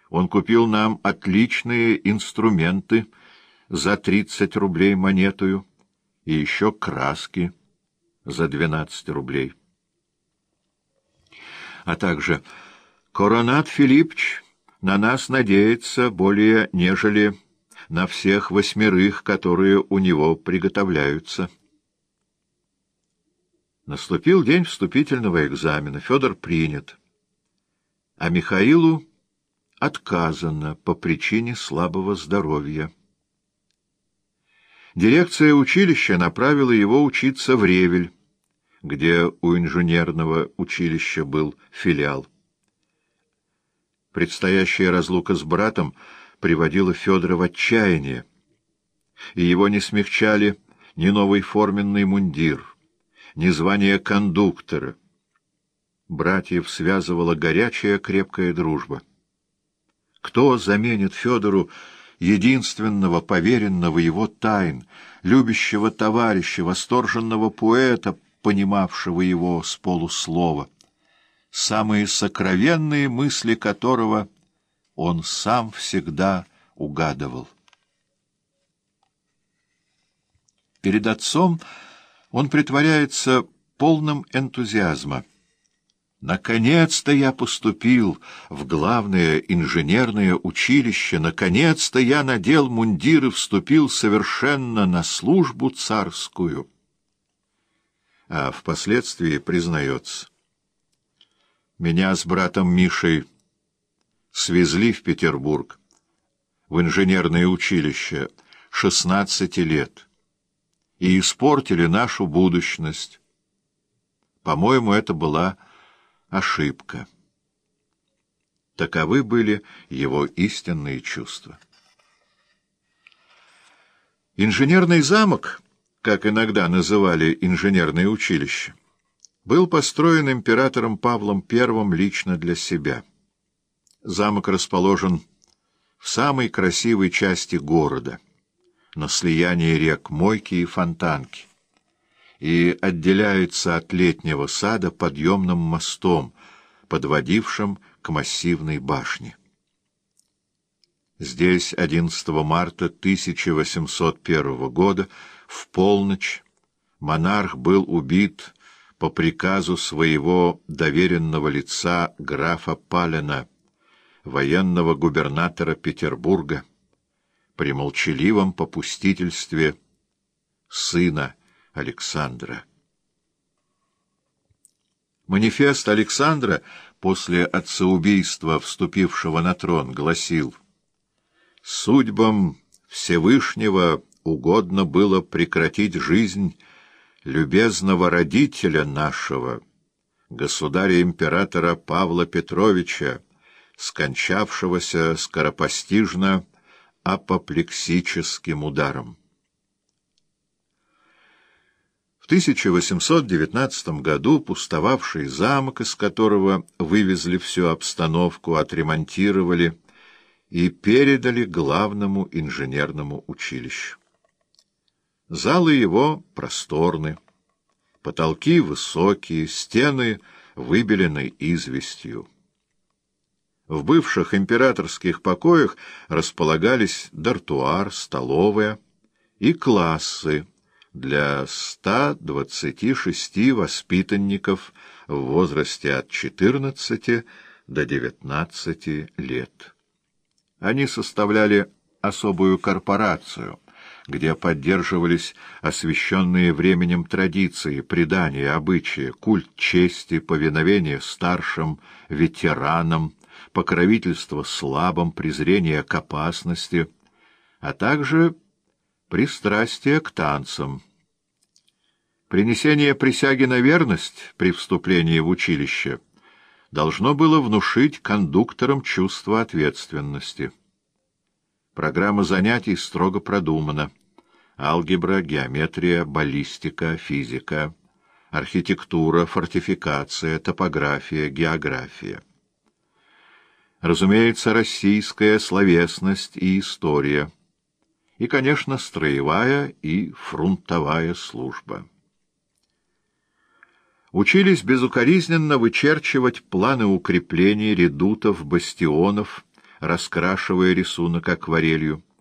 Он купил нам отличные инструменты за 30 рублей монетую и еще краски за 12 рублей. А также Коронат Филиппович на нас надеется более, нежели на всех 8, которые у него приготовляются. Наступил день вступительного экзамена. Федор принят, а Михаилу отказано по причине слабого здоровья. Дирекция училища направила его учиться в Ревель, где у инженерного училища был филиал. Предстоящая разлука с братом приводила Федора в отчаяние, и его не смягчали ни новый форменный мундир, ни звание кондуктора. Братьев связывала горячая крепкая дружба. Кто заменит Федору единственного поверенного его тайн, любящего товарища, восторженного поэта, понимавшего его с полуслова, самые сокровенные мысли которого он сам всегда угадывал? Перед отцом он притворяется полным энтузиазма. «Наконец-то я поступил в главное инженерное училище, наконец-то я надел мундир и вступил совершенно на службу царскую». А впоследствии признается: «Меня с братом Мишей свезли в Петербург, в инженерное училище, 16 лет, и испортили нашу будущность. По-моему, это была ошибка». Таковы были его истинные чувства. Инженерный замок, как иногда называли инженерное училище, был построен императором Павлом I лично для себя. Замок расположен в самой красивой части города, на слиянии рек Мойки и Фонтанки, и отделяется от летнего сада подъемным мостом, подводившим к массивной башне. Здесь 11 марта 1801 года в полночь монарх был убит по приказу своего доверенного лица графа Палена, военного губернатора Петербурга, при молчаливом попустительстве сына Александра. Манифест Александра после отцеубийства, вступившего на трон, гласил: «Судьбам Всевышнего угодно было прекратить жизнь любезного родителя нашего, государя-императора Павла Петровича, скончавшегося скоропостижно апоплексическим ударом». В 1819 году пустовавший замок, из которого вывезли всю обстановку, отремонтировали и передали главному инженерному училищу. Залы его просторны, потолки высокие, стены выбелены известью. В бывших императорских покоях располагались дартуар, столовая и классы для 126 воспитанников в возрасте от 14 до 19 лет. Они составляли особую корпорацию, где поддерживались освященные временем традиции, предания, обычаи, культ чести, повиновение старшим, ветеранам, покровительство слабым, презрение к опасности, а также пристрастие к танцам. Принесение присяги на верность при вступлении в училище должно было внушить кондукторам чувство ответственности. Программа занятий строго продумана: алгебра, геометрия, баллистика, физика, архитектура, фортификация, топография, география. Разумеется, российская словесность и история. И, конечно, строевая и фронтовая служба. Учились безукоризненно вычерчивать планы укреплений, редутов, бастионов, раскрашивая рисунок акварелью.